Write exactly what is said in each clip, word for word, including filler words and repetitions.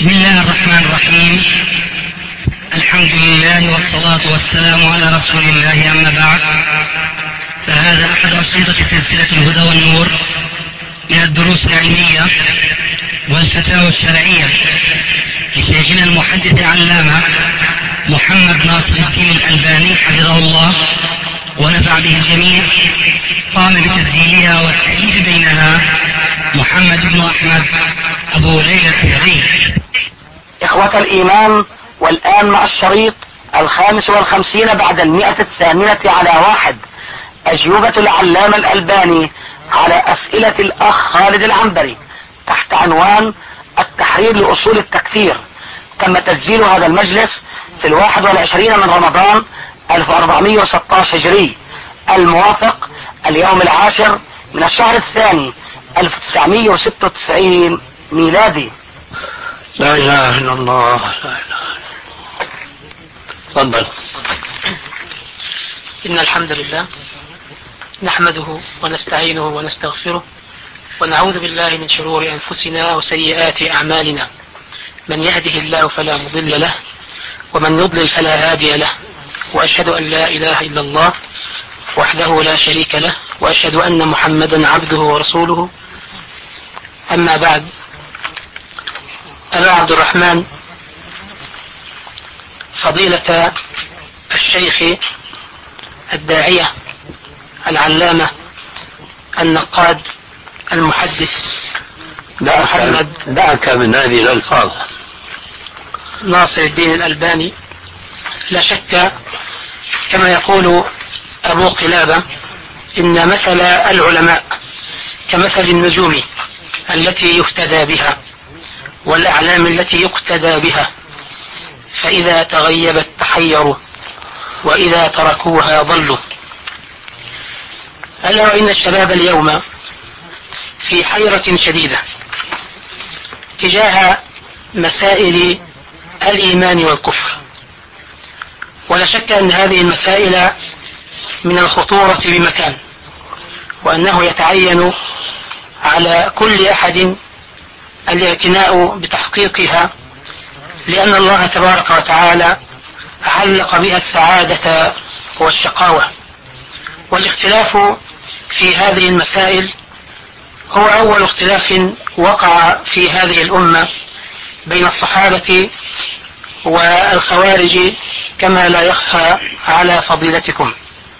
بسم الله الرحمن الرحيم. الحمد لله والصلاة والسلام على رسول الله، أما بعد، فهذا أحد أشرطة سلسلة الهدى والنور من الدروس العلمية والفتاوى الشرعية لشيخنا المحدث العلامة محمد ناصر الدين الألباني حفظه الله ونفع به الجميع. قام بتسجيلها والتأليف بينها محمد بن أحمد أبو ليلى الحفظي. إخوة الإيمان، والآن مع الشريط الخامس والخمسين بعد المئة الثامنة على واحد، أجوبة العلامة الألباني على أسئلة الأخ خالد العنبري تحت عنوان التحرير لأصول التكفير. تم تسجيل هذا المجلس في الواحد والعشرين من رمضان ألف وأربعمائة وستة عشر هجري، الموافق اليوم العاشر من الشهر الثاني ألف وتسعمائة وستة وتسعين ميلادي. لا إله إلا الله، لا إله. تفضل. إن الحمد لله نحمده ونستعينه ونستغفره ونعوذ بالله من شرور أنفسنا وسيئات أعمالنا، من يهده الله فلا مضل له ومن يضلل فلا هادي له، وأشهد أن لا إله إلا الله وحده لا شريك له، وأشهد أن محمدا عبده ورسوله. أما بعد، أبا عبد الرحمن فضيلة الشيخ الداعية العلامة النقاد المحدث محمد دعك من هذه الألفاظ ناصر الدين الألباني، لا شك كما يقول أبو قلابة إن مثل العلماء كمثل النجوم التي يهتدى بها والأعلام التي يقتدى بها، فإذا تغيبت تحيروا وإذا تركوها ضلوا. ألا وإن الشباب اليوم في حيرة شديدة تجاه مسائل الإيمان والكفر، ولا شك أن هذه المسائل من الخطورة بمكان، وأنه يتعين على كل أحد الاعتناء بتحقيقها، لأن الله تبارك وتعالى علق بها السعادة والشقاوة. والاختلاف في هذه المسائل هو أول اختلاف وقع في هذه الأمة بين الصحابة والخوارج، كما لا يخفى على فضيلتكم.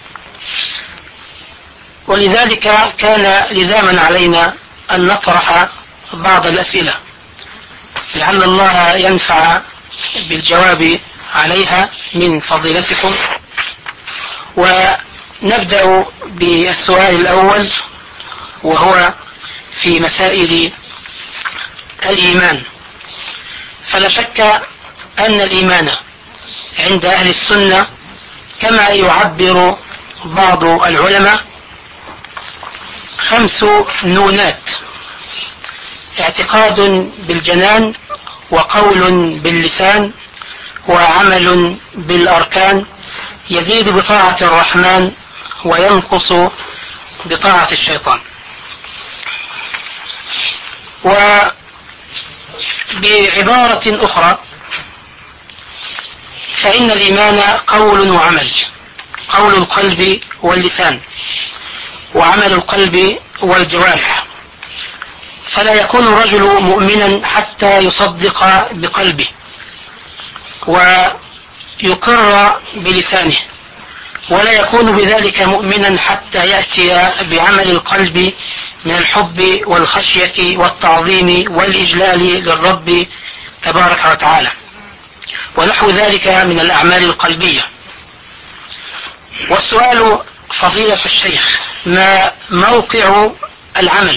ولذلك كان لزاما علينا أن نطرح بعض الأسئلة لعل الله ينفع بالجواب عليها من فضيلتكم. ونبدأ بالسؤال الأول، وهو في مسائل الإيمان. فلا شك أن الإيمان عند أهل السنة كما يعبر بعض العلماء خمس نونات: اعتقاد بالجنان، وقول باللسان، وعمل بالأركان، يزيد بطاعة الرحمن وينقص بطاعة الشيطان. وبعبارة أخرى فإن الإيمان قول وعمل، قول القلب واللسان، وعمل القلب والجوارح. فلا يكون الرجل مؤمنا حتى يصدق بقلبه ويقر بلسانه، ولا يكون بذلك مؤمنا حتى يأتي بعمل القلب من الحب والخشية والتعظيم والإجلال للرب تبارك وتعالى، ونحو ذلك من الأعمال القلبية. والسؤال فضيلة الشيخ: ما موقع العمل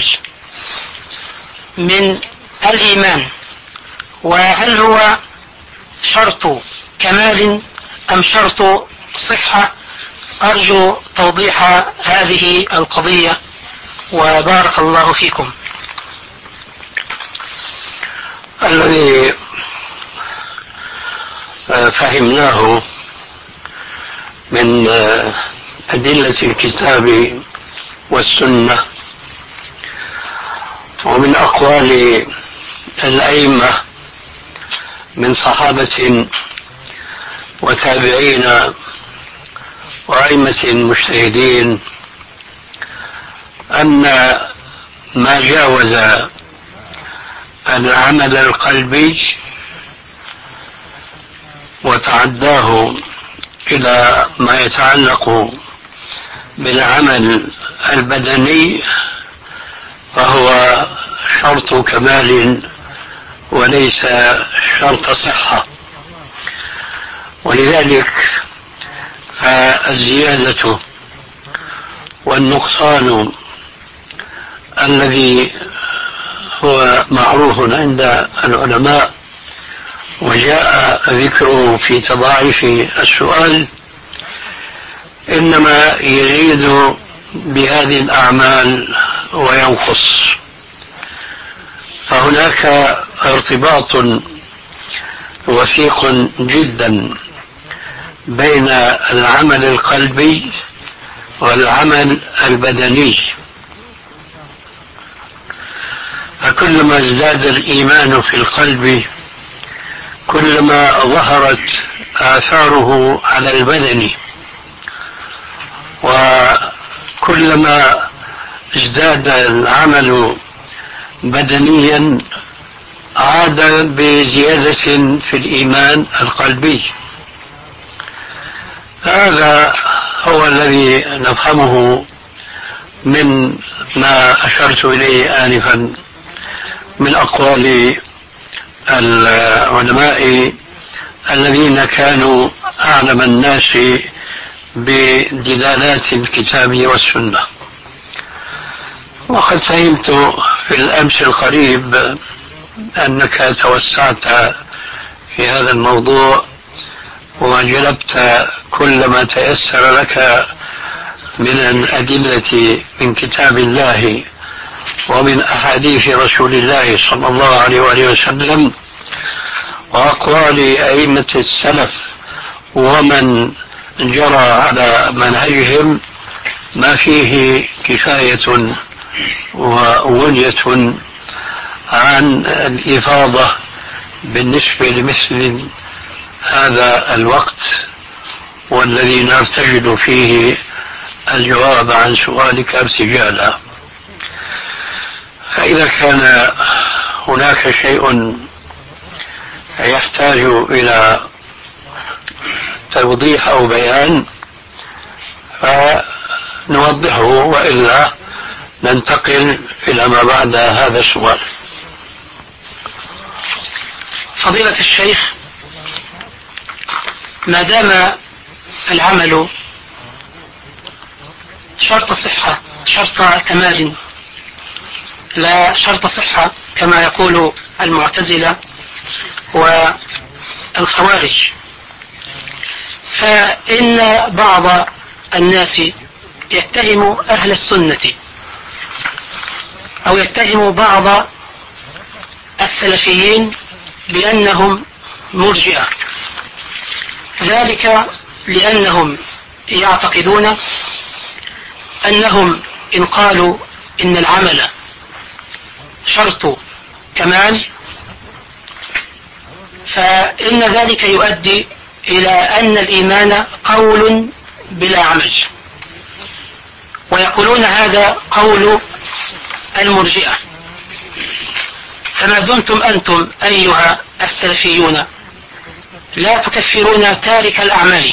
من الإيمان؟ وهل هو شرط كمال أم شرط صحة؟ أرجو توضيح هذه القضية، وبارك الله فيكم. الذي فهمناه من أدلة الكتاب والسنة ومن أقوال الأئمة من صحابة وتابعين وأئمة مجتهدين أن ما جاوز العمل القلبي وتعداه إلى ما يتعلق بالعمل البدني فهو شرط كمال وليس شرط صحة. ولذلك فالزيادة والنقصان الذي هو معروف عند العلماء وجاء ذكره في تضاعف السؤال إنما يزيد بهذه الأعمال وينقص. فهناك ارتباط وثيق جدا بين العمل القلبي والعمل البدني، فكلما ازداد الإيمان في القلب كلما ظهرت آثاره على البدن، وكلما ازداد العمل بدنيا عاد بزيادة في الإيمان القلبي. هذا هو الذي نفهمه من ما أشرت إليه آنفا من أقوال العلماء الذين كانوا أعلم الناس بدلالات الكتاب والسنة. وقد فهمت في الأمس القريب أنك توسعت في هذا الموضوع وجلبت كل ما تيسر لك من الأدلة من كتاب الله ومن أحاديث رسول الله صلى الله عليه وآله وسلم وأقوال أئمة السلف ومن جرى على منهجهم، ما فيه كفاية وغنية عن الإفاضة بالنسبة لمثل هذا الوقت والذي نرتجل فيه الجواب عن سؤالك ارتجالا. فإذا كان هناك شيء يحتاج إلى توضيح أو بيان فنوضحه، وإلا ننتقل إلى ما بعد هذا السؤال. فضيلة الشيخ، ما دام العمل شرط صحة شرط كمال لا شرط صحة كما يقول المعتزلة والخوارج، فإن بعض الناس يتهم أهل السنة أو يتهم بعض السلفيين بأنهم مرجئة، ذلك لأنهم يعتقدون أنهم إن قالوا إن العمل شرط كمال فإن ذلك يؤدي إلى أن الإيمان قول بلا عمل، ويقولون هذا قول المرجئة. فما دمتم أنتم أيها السلفيون لا تكفرون تارك الأعمال،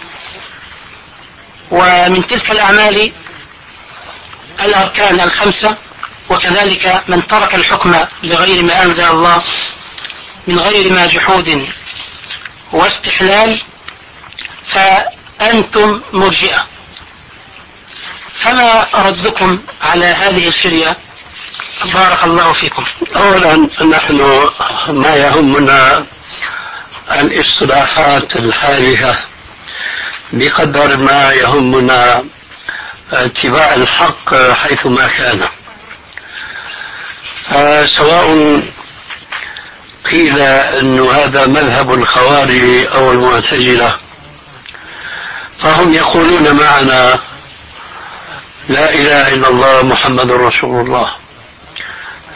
ومن تلك الأعمال الأركان الخمسة، وكذلك من ترك الحكم لغير ما أنزل الله من غير ما جحود واستحلال فأنتم مرجئة، فما ردكم على هذه الفرية؟ بارك الله فيكم. أولا نحن ما يهمنا الاصطلاحات الحادثة بقدر ما يهمنا اتباع الحق حيثما كان. فسواء قيل أن هذا مذهب الخوارج أو المعتزلة فهم يقولون معنا لا إله إلا الله محمد رسول الله،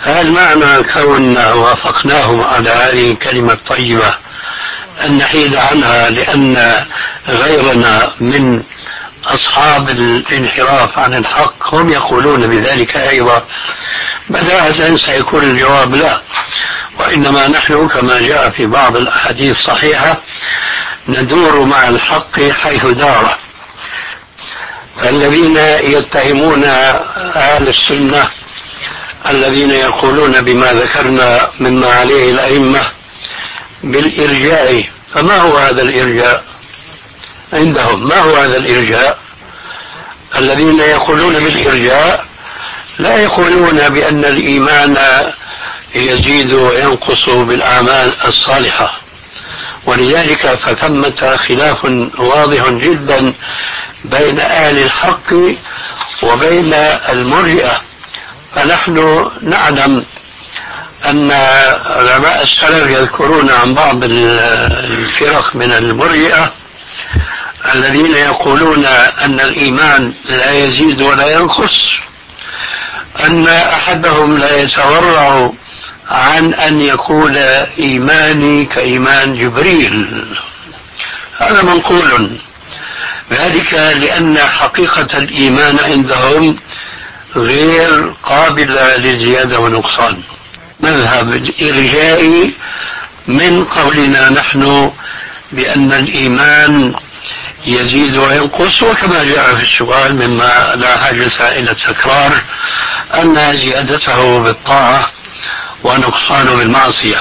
هل معنى كوننا وافقناهم على هذه الكلمة الطيبة أن نحيد عنها لأن غيرنا من أصحاب الانحراف عن الحق هم يقولون بذلك أيضا؟ بداهة سيكون الجواب لا، وإنما نحن كما جاء في بعض الأحاديث الصحيحة ندور مع الحق حيث دار. فالذين يتهمون أهل السنة الذين يقولون بما ذكرنا مما عليه الأئمة بالإرجاء، فما هو هذا الإرجاء عندهم؟ ما هو هذا الإرجاء؟ الذين يقولون بالإرجاء لا يقولون بأن الإيمان يزيد وينقص بالأعمال الصالحة، ولذلك فثمة خلاف واضح جدا بين أهل الحق وبين المرجئة. فنحن نعلم أن علماء السلف يذكرون عن بعض الفرق من المرجئة الذين يقولون أن الإيمان لا يزيد ولا ينقص، أن أحدهم لا يتورع عن أن يقول إيماني كإيمان جبريل. هذا منقول، ذلك لأن حقيقة الإيمان عندهم غير قابلة للزيادة ونقصان. مذهب إرجائي من قولنا نحن بأن الإيمان يزيد وينقص، وكما جاء في السؤال مما لا حاجة إلى التكرار أن زيادته بالطاعة ونقصان بالمعصية.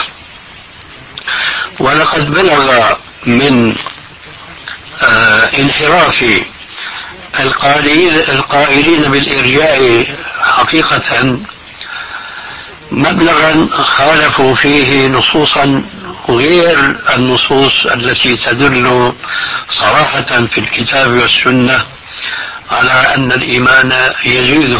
ولقد بلغ من آه انحراف القائلين بالإرجاء حقيقة مبلغا خالفوا فيه نصوصا غير النصوص التي تدل صراحة في الكتاب والسنة على أن الإيمان يزيد.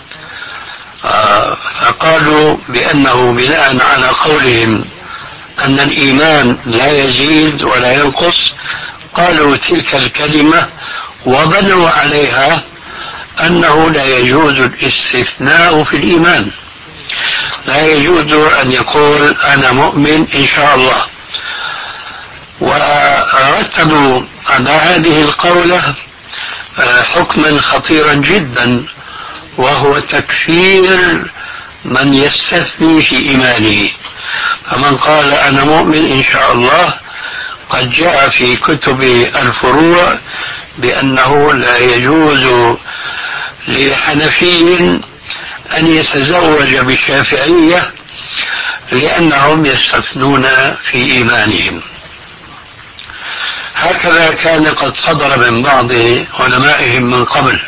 فقالوا بأنه بناء على قولهم أن الإيمان لا يزيد ولا ينقص، قالوا تلك الكلمة وبنوا عليها أنه لا يجوز الاستثناء في الإيمان، لا يجوز أن يقول أنا مؤمن إن شاء الله. ورتبوا على هذه القولة حكما خطيرا جدا، وهو تكفير من يستثني في إيمانه. فمن قال أنا مؤمن إن شاء الله قد جاء في كتب الفروع بأنه لا يجوز لحنفي أن يتزوج بالشافعية لأنهم يستثنون في إيمانهم. هكذا كان قد صدر من بعض علمائهم من قبل.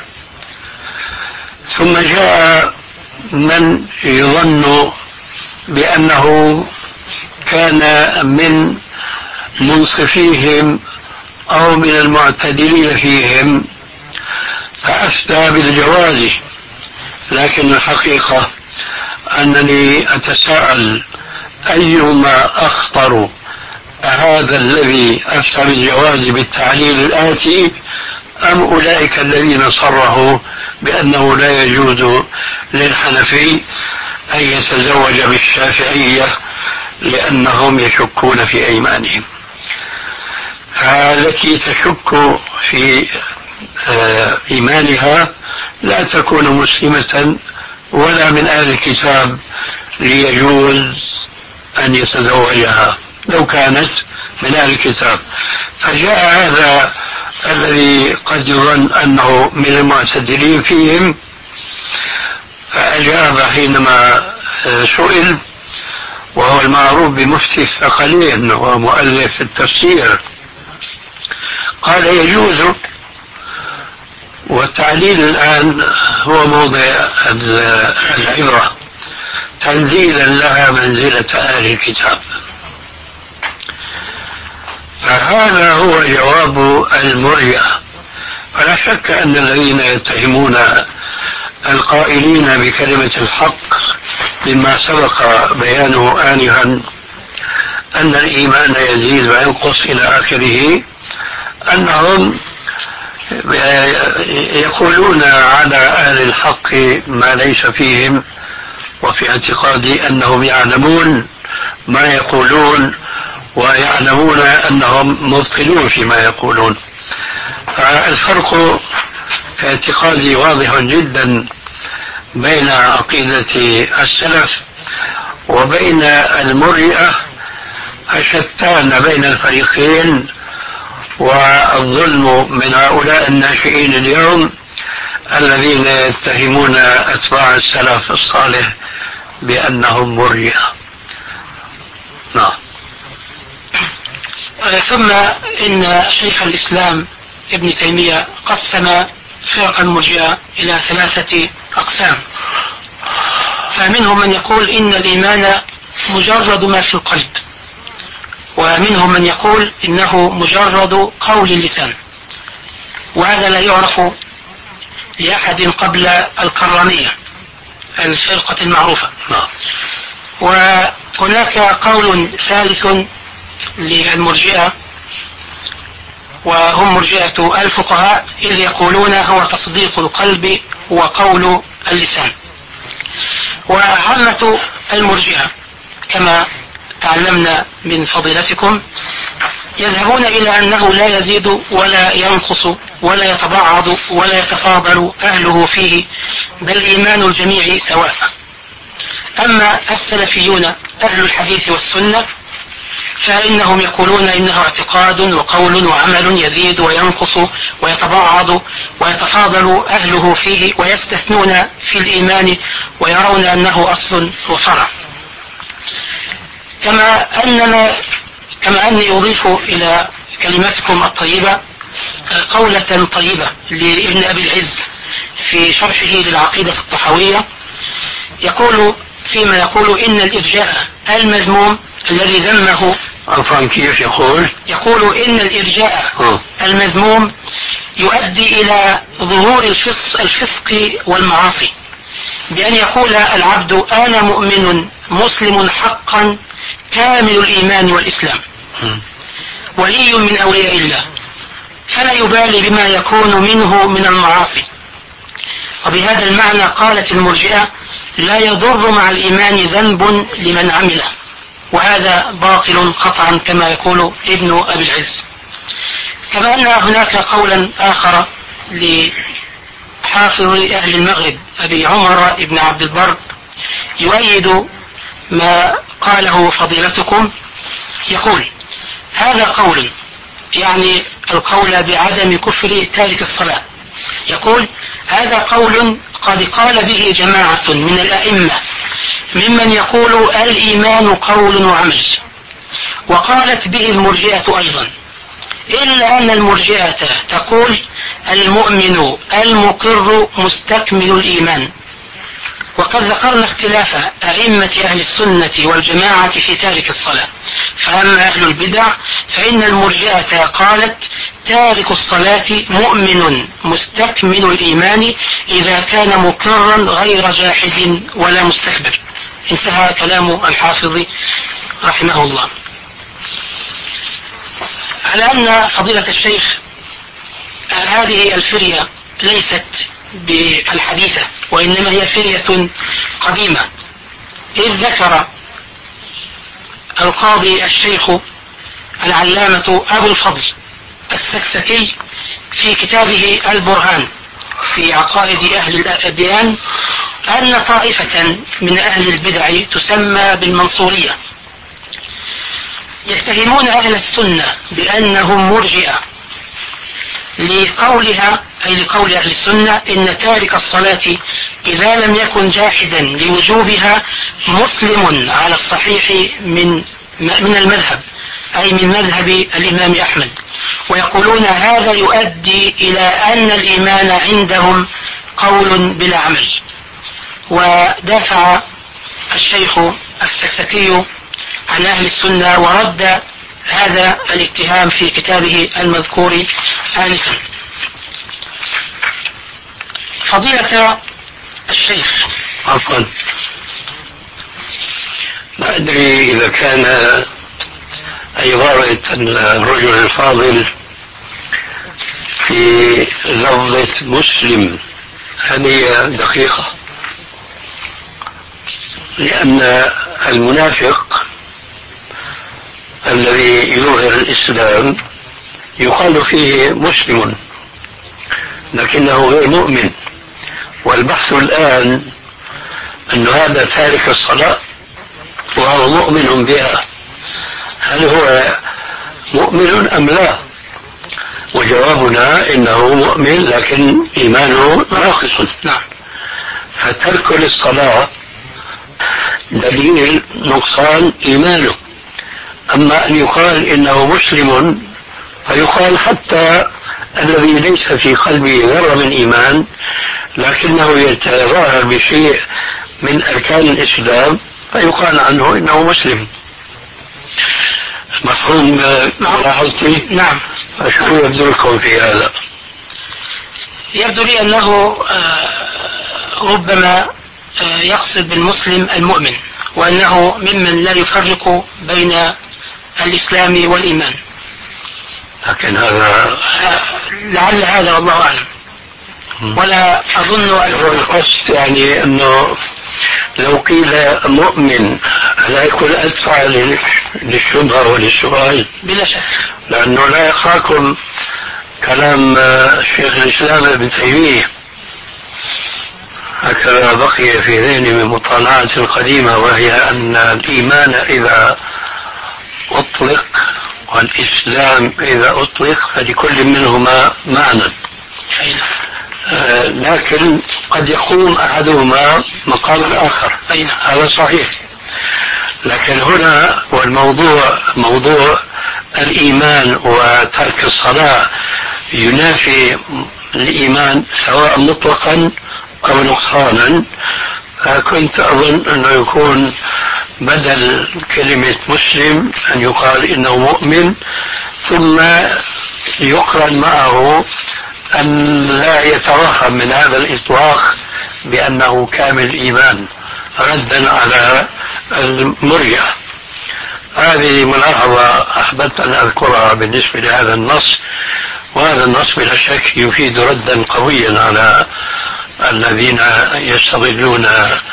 ثم جاء من يظن بأنه كان من منصفيهم أو من المعتدلين فيهم فأفتى بالجواز، لكن الحقيقة أنني أتساءل أيهما أخطر، هذا الذي أفتى بالجواز بالتعليل الآتي أم أولئك الذين صرحوا بأنه لا يجوز للحنفي أن يتزوج بالشافعية لأنهم يشكون في أيمانهم؟ فالتي تشك في إيمانها لا تكون مسلمة ولا من أهل الكتاب ليجوز أن يتزوجها لو كانت من أهل الكتاب. فجاء هذا الذي قد يظن أنه من المعتدلين فيهم فأجاب حينما سئل، وهو المعروف بمفتي الثقلين ومؤلف التفسير، قال يجوز. والتعليل الآن هو موضع العبرة تنزيلا لها منزلة أهل الكتاب. فهذا هو جواب المرجئة. فلا شك أن الذين يتهمون القائلين بكلمة الحق مما سبق بيانه آنفا أن الإيمان يزيد وينقص إلى آخره، أنهم يقولون على أهل الحق ما ليس فيهم، وفي اعتقادي أنهم يعلمون ما يقولون ويعلمون أنهم مبطلون فيما يقولون. فالفرق في اعتقادي واضح جدا بين عقيدة السلف وبين المرجئة، الشتان بين الفريقين، والظلم من هؤلاء الناشئين اليوم الذين يتهمون أتباع السلف الصالح بأنهم مرجئة. نعم. ثم إن شيخ الإسلام ابن تيمية قسم فرق المرجئة إلى ثلاثة أقسام، فمنهم من يقول إن الإيمان مجرد ما في القلب، ومنهم من يقول إنه مجرد قول اللسان، وهذا لا يعرف لأحد قبل الكرامية الفرقة المعروفة. وهناك قول ثالث للمرجئة وهم مرجئة الفقهاء، إذ يقولون هو تصديق القلب وقول اللسان. وعامة المرجئة كما تعلمنا من فضيلتكم يذهبون إلى أنه لا يزيد ولا ينقص ولا يتبعض ولا يتفاضل أهله فيه، بل إيمان الجميع سواء. أما السلفيون أهل الحديث والسنة فإنهم يقولون إنه اعتقاد وقول وعمل يزيد وينقص ويتبعض ويتفاضل أهله فيه، ويستثنون في الإيمان ويرون أنه أصل وفرع. كما أننا كما أني أضيف إلى كلماتكم الطيبة قولة طيبة لابن أبي العز في شرحه للعقيدة الطحاوية، يقول فيما يقول إن الإرجاء المذموم الذي ذمه. عفوا كيف يقول؟ يقول إن الإرجاء المذموم يؤدي إلى ظهور الفسق, الفسق والمعاصي، بأن يقول العبد أنا مؤمن مسلم حقا كامل الإيمان والإسلام ولي من أولياء الله، فلا يبالي بما يكون منه من المعاصي. وبهذا المعنى قالت المرجئة لا يضر مع الإيمان ذنب لمن عمله، وهذا باطل قطعا كما يقول ابن أبي العز. كما أن هناك قولا آخر لحافظ أهل المغرب أبي عمر ابن عبد البر يؤيد ما قاله فضيلتكم، يقول هذا قول، يعني القول بعدم كفر تارك الصلاة، يقول هذا قول قد قال به جماعة من الأئمة ممن يقول الإيمان قول وعمل، وقالت به المرجئة أيضا، إلا أن المرجئة تقول المؤمن المقر مستكمل الإيمان. وقد ذكرنا اختلاف أئمة أهل السنة والجماعة في تارك الصلاة، فأما أهل البدع فإن المرجئة قالت تارك الصلاة مؤمن مستكمل الإيمان إذا كان مقرا غير جاحد ولا مستكبر. انتهى كلام الحافظ رحمه الله. على أن فضيلة الشيخ هذه الفرية ليست بالحديثة، وإنما هي فرية قديمة، إذ ذكر القاضي الشيخ العلامة أبو الفضل السكسكي في كتابه البرهان في عقائد أهل الأديان أن طائفة من أهل البدع تسمى بالمنصورية يتهمون أهل السنة بأنهم مرجئة لقولها، أي لقول أهل السنة إن تارك الصلاة إذا لم يكن جاحدا لوجوبها مسلم على الصحيح من من المذهب، أي من مذهب الإمام أحمد، ويقولون هذا يؤدي إلى أن الإيمان عندهم قول بلا عمل. ودافع الشيخ السكسكي عن أهل السنة ورد هذا الاتهام في كتابه المذكور آنفا. فضيلة الشيخ، عفوا لا أدري إذا كان عبارة الرجل الفاضل في لفظة مسلم هذه دقيقة، لأن المنافق الذي يظهر الإسلام يقال فيه مسلم لكنه غير مؤمن، والبحث الآن أن هذا تارك الصلاة وهو مؤمن بها، هل هو مؤمن أم لا؟ وجوابنا إنه مؤمن لكن إيمانه ناقص. نعم. فترك للصلاة دليل نقصان إيمانه. أما أن يقال إنه مسلم فيقال حتى الذي ليس في قلبه ذرة من إيمان لكنه يتظاهر بشيء من أركان الإسلام فيقال عنه إنه مسلم. مفهوم ملاحظتي؟ نعم. شو يبدو لكم في هذا؟ يبدو لي أنه ربما يقصد بالمسلم المؤمن، وأنه ممن لا يفرق بين الإسلام والإيمان، لكن هذا لعل هذا والله أعلم. ولا أظن هو القصد يعني أنه لو قيل مؤمن لا يكون أدفع للشبهة وللسؤال بلا شك، لأنه لا يخاكم كلام شيخ الإسلام ابن تيمية، هكذا بقي في ذهني من مطالعة قديمة، وهي أن الإيمان إذا أطلق والإسلام إذا أطلق فلكل منهما معنى، لكن قد يقوم أحدهما مقام الآخر، هذا صحيح. لكن هنا والموضوع موضوع الإيمان وترك الصلاة ينافي الإيمان سواء مطلقا أو نقصانا، فكنت أظن أنه يكون بدل كلمة مسلم أن يقال إنه مؤمن، ثم يقرن معه أن لا يتوهم من هذا الإطلاق بأنه كامل الإيمان ردا على المرجع. هذه ملاحظة أحببت أن أذكرها بالنسبة لهذا النص، وهذا النص بلا شك يفيد ردا قويا على الذين يستغلون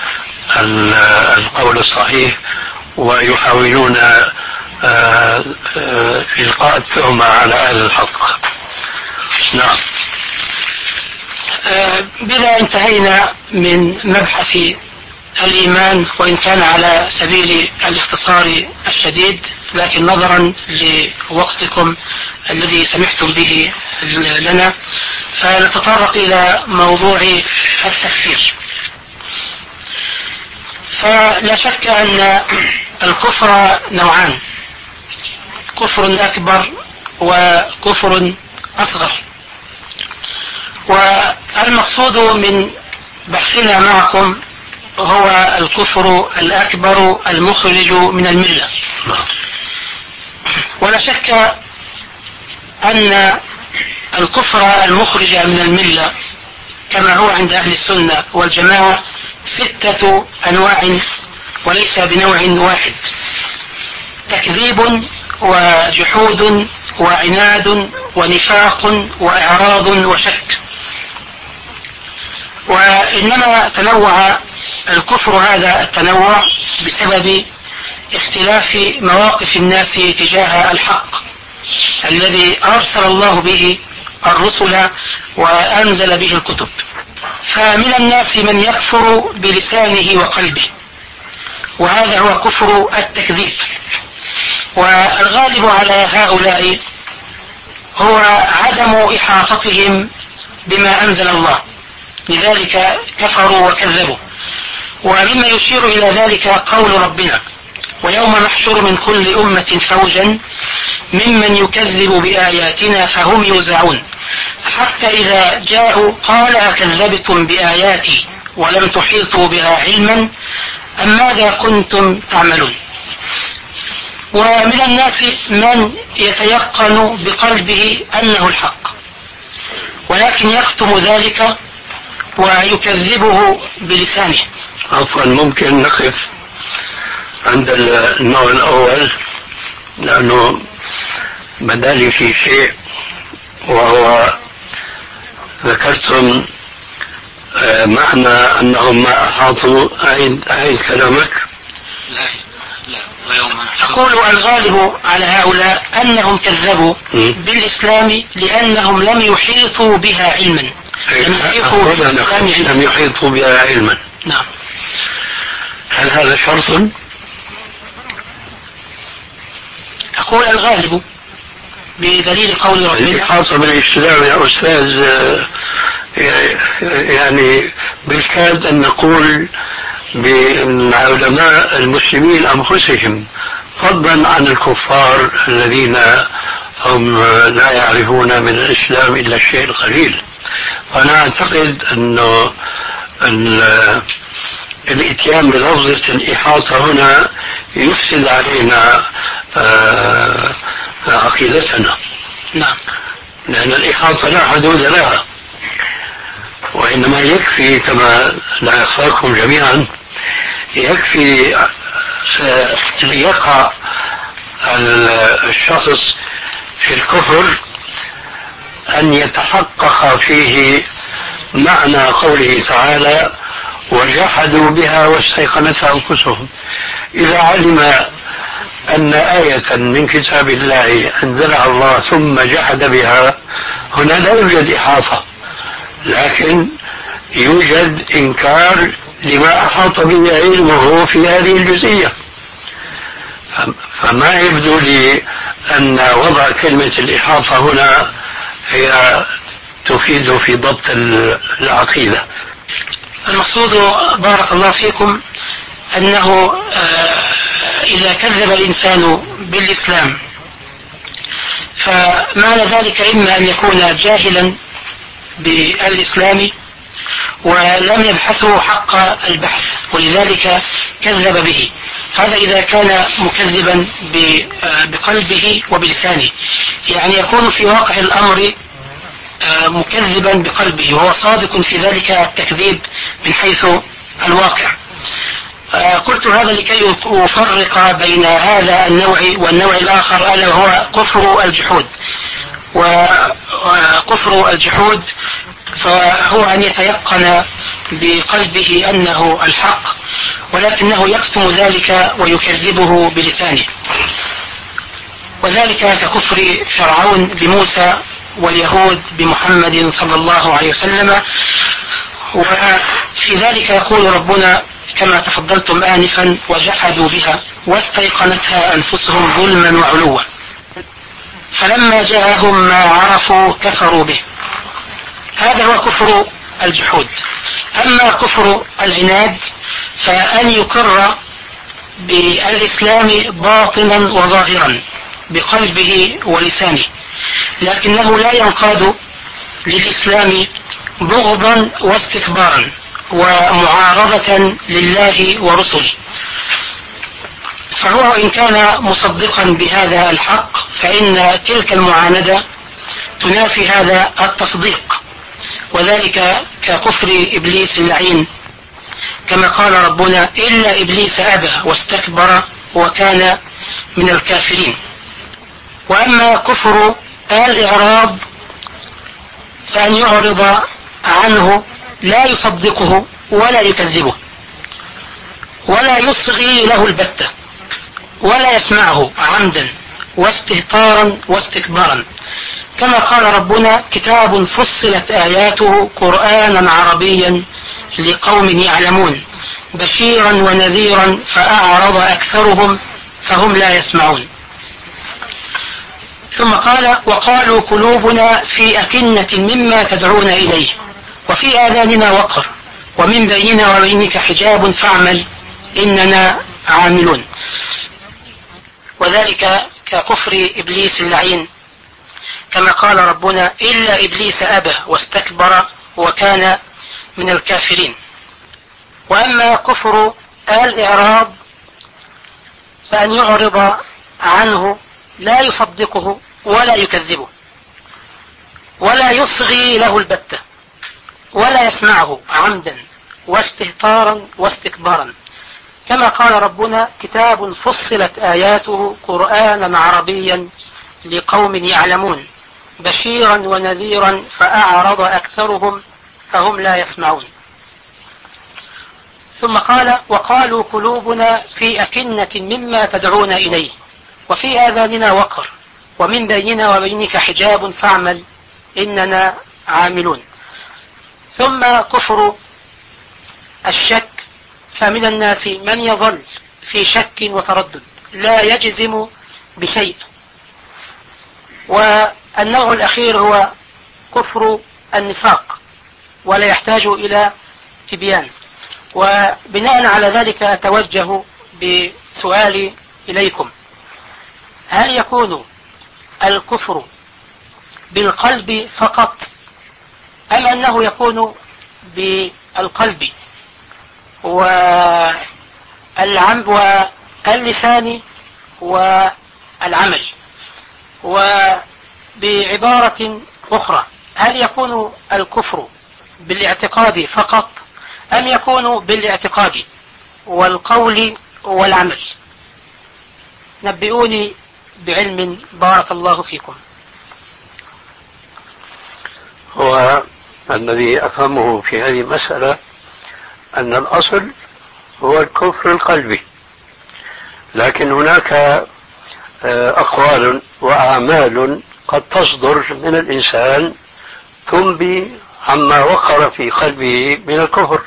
القول الصحيح ويحاولون إلقاء التهمة على أهل الحق. نعم. بذا انتهينا من مبحث الإيمان، وإن كان على سبيل الاختصار الشديد، لكن نظرا لوقتكم الذي سمحتم به لنا فنتطرق إلى موضوع التكفير. فلا شك أن الكفر نوعان، كفر أكبر وكفر أصغر، والمقصود من بحثنا معكم هو الكفر الأكبر المخرج من الملة. ولا شك أن الكفر المخرج من الملة كما هو عند أهل السنة والجماعة ستة أنواع وليس بنوع واحد: تكذيب وجحود وعناد ونفاق وإعراض وشك. وإنما تنوع الكفر هذا التنوع بسبب اختلاف مواقف الناس تجاه الحق الذي أرسل الله به الرسل وأنزل به الكتب. فمن الناس من يكفر بلسانه وقلبه، وهذا هو كفر التكذيب. والغالب على هؤلاء هو عدم إحاطتهم بما أنزل الله، لذلك كفروا وكذبوا. ومما يشير إلى ذلك قول ربنا: ويوم نحشر من كل أمة فوجا ممن يكذب بآياتنا فهم يوزعون حتى إذا جاءوا قال أكذبتم بآياتي ولم تحيطوا بها علما أم ماذا كنتم تعملون. ومن الناس من يتيقن بقلبه أنه الحق ولكن يكتم ذلك ويكذبه بلسانه. عفوا، ممكن نقف عند النوع الأول لأنه بدالي في شيء، وهو ذكرتم معنى أنهم ما أحاطوا أعيد أعيد كلامك. لا لا أقول الغالب على هؤلاء أنهم كذبوا بالإسلام لأنهم لم يحيطوا بها علما. لم يحيطوا بالإسلام علما. لم يحيطوا بها علما. نعم. هل هذا شرط؟ أقول الغالب بدليل قول ربنا. الإحاطة بالإسلام يا أستاذ يعني بالكاد أن نقول بعلماء المسلمين أنفسهم فضلا عن الكفار الذين هم لا يعرفون من الإسلام إلا الشيء القليل. فأنا أعتقد أنه الإتيان بلفظة الإحاطة هنا يفسد علينا عقيدتنا. نعم. لأن الإحاطة لا حدود لها، وإنما يكفي كما لا يخفاكم جميعا يكفي ليقع الشخص في الكفر أن يتحقق فيه معنى قوله تعالى وجحدوا بها واستيقنتها أنفسهم. إذا علم أن آية من كتاب الله أنزلها الله ثم جحد بها، هنا لا يوجد إحاطة، لكن يوجد إنكار لما أحاط به علمه في هذه الجزئية. فما يبدو لي أن وضع كلمة الإحاطة هنا هي تفيد في ضبط العقيدة. المقصود بارك الله فيكم أنه إذا كذب الإنسان بالإسلام فمعنى ذلك إما أن يكون جاهلا بالإسلام ولم يبحثه حق البحث ولذلك كذب به. هذا إذا كان مكذبا بقلبه وبلسانه، يعني يكون في واقع الأمر مكذبا بقلبه وهو صادق في ذلك التكذيب من حيث الواقع. قلت هذا لكي أفرق بين هذا النوع والنوع الآخر ألا وهو كفر الجحود. وكفر الجحود فهو أن يتيقن بقلبه أنه الحق ولكنه يكتم ذلك ويكذبه بلسانه، وذلك ككفر فرعون بموسى واليهود بمحمد صلى الله عليه وسلم. وفي ذلك يقول ربنا كما تفضلتم آنفا وجحدوا بها واستيقنتها أنفسهم ظلما وعلوا فلما جاءهم ما عرفوا كفروا به. هذا هو كفر الجحود. أما كفر العناد فأن يقر بالإسلام باطنا وظاهرا بقلبه ولسانه، لكنه لا ينقاد للإسلام بغضا واستكبارا ومعارضة لله ورسله. فهو إن كان مصدقا بهذا الحق فإن تلك المعاندة تنافي هذا التصديق، وذلك ككفر إبليس اللعين كما قال ربنا إلا إبليس أبى واستكبر وكان من الكافرين. وأما كفر الإعراض فأن يعرض عنه لا يصدقه ولا يكذبه ولا يصغي له البتة ولا يسمعه عمدا واستهتارا واستكبارا، كما قال ربنا كتاب فصلت آياته قرآنا عربيا لقوم يعلمون بشيرا ونذيرا فأعرض أكثرهم فهم لا يسمعون. ثم قال وقالوا قلوبنا في أكنة مما تدعون إليه وفي آذاننا وقر ومن بيننا وبينك حجاب فاعمل إننا عاملون. وذلك ككفر إبليس اللعين كما قال ربنا إلا إبليس أبى واستكبر وكان من الكافرين. وأما كفر الإعراض فأن يعرض عنه لا يصدقه ولا يكذبه ولا يصغي له البتة ولا يسمعه عمدا واستهتارا واستكبارا، كما قال ربنا كتاب فصلت آياته قرآنا عربيا لقوم يعلمون بشيرا ونذيرا فأعرض أكثرهم فهم لا يسمعون. ثم قال وقالوا قلوبنا في أكنة مما تدعون إليه وفي آذاننا وقر ومن بيننا وبينك حجاب فاعمل إننا عاملون. ثم كفر الشك، فمن الناس من يظل في شك وتردد لا يجزم بشيء. والنوع الأخير هو كفر النفاق ولا يحتاج إلى تبيان. وبناء على ذلك أتوجه بسؤالي إليكم: هل يكون الكفر بالقلب فقط أم أنه يكون بالقلب والعم واللسان والعمل؟ وبعبارة أخرى، هل يكون الكفر بالاعتقاد فقط أم يكون بالاعتقاد والقول والعمل؟ نبئوني بعلم بارك الله فيكم. هو الذي أفهمه في هذه المسألة أن الأصل هو الكفر القلبي، لكن هناك أقوال وأعمال قد تصدر من الإنسان تنبي عما وقر في قلبه من الكفر،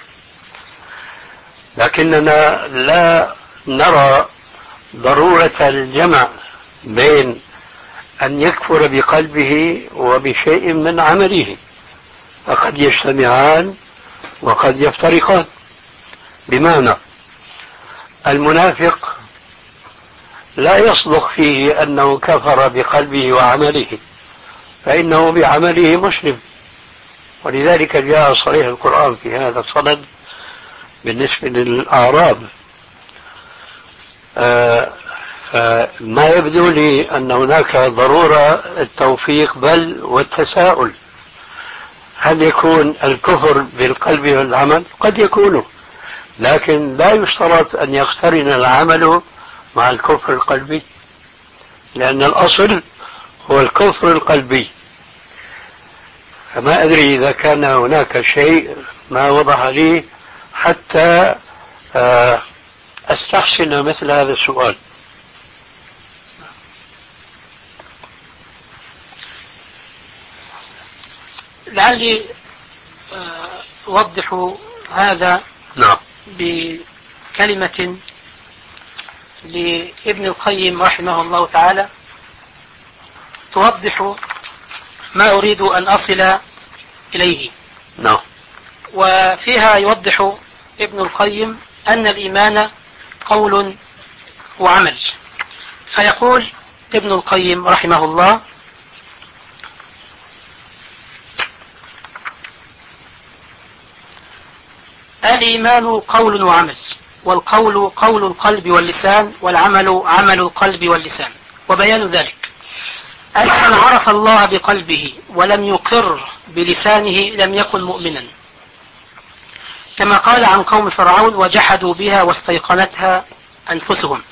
لكننا لا نرى ضرورة الجمع بين أن يكفر بقلبه وبشيء من عمله، فقد يجتمعان وقد يفترقان. بمعنى المنافق لا يصدق فيه أنه كفر بقلبه وعمله، فإنه بعمله مسلم، ولذلك جاء صريح القرآن في هذا الصدد بالنسبة للأعراب. آه فما يبدو لي أن هناك ضرورة التوفيق بل والتساؤل: هل يكون الكفر بالقلب والعمل؟ قد يكون، لكن لا يشترط أن يقترن العمل مع الكفر القلبي، لأن الأصل هو الكفر القلبي. فما أدري إذا كان هناك شيء ما وضح لي حتى أستحسن مثل هذا السؤال. لعلي أوضح هذا نعم بكلمة لابن القيم رحمه الله تعالى توضح ما أريد أن أصل إليه. نعم. وفيها يوضح ابن القيم أن الإيمان قول وعمل، فيقول ابن القيم رحمه الله: الإيمان قول وعمل، والقول قول القلب واللسان، والعمل عمل القلب واللسان. وبيان ذلك أن من عرف الله بقلبه ولم يقر بلسانه لم يكن مؤمنا، كما قال عن قوم فرعون: وجحدوا بها واستيقنتها أنفسهم.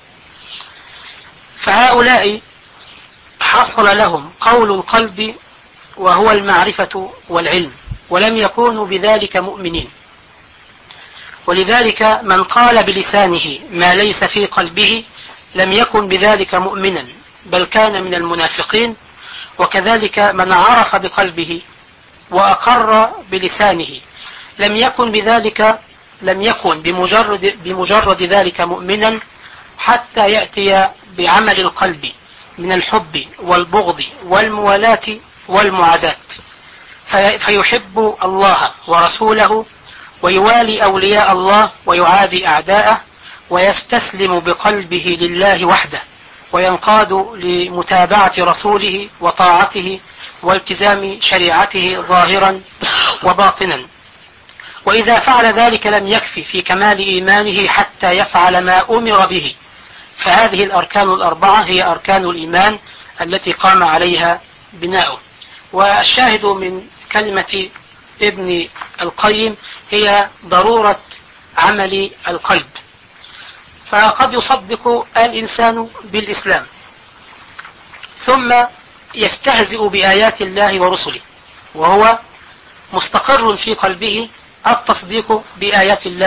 فهؤلاء حصل لهم قول القلب وهو المعرفة والعلم، ولم يكونوا بذلك مؤمنين. ولذلك من قال بلسانه ما ليس في قلبه لم يكن بذلك مؤمنا، بل كان من المنافقين. وكذلك من عرف بقلبه وأقر بلسانه لم يكن بذلك لم يكن بمجرد, بمجرد ذلك مؤمنا، حتى يأتي بعمل القلب من الحب والبغض والموالاة والمعاداة، فيحب الله ورسوله ويوالي أولياء الله ويعادي أعداءه، ويستسلم بقلبه لله وحده، وينقاد لمتابعة رسوله وطاعته والتزام شريعته ظاهرا وباطنا. وإذا فعل ذلك لم يكفي في كمال إيمانه حتى يفعل ما أمر به. فهذه الأركان الأربعة هي أركان الإيمان التي قام عليها بناؤه. والشاهد من كلمة ابن القيم هي ضرورة عمل القلب. فقد يصدق الإنسان بالإسلام ثم يستهزئ بآيات الله ورسله، وهو مستقر في قلبه التصديق بآيات الله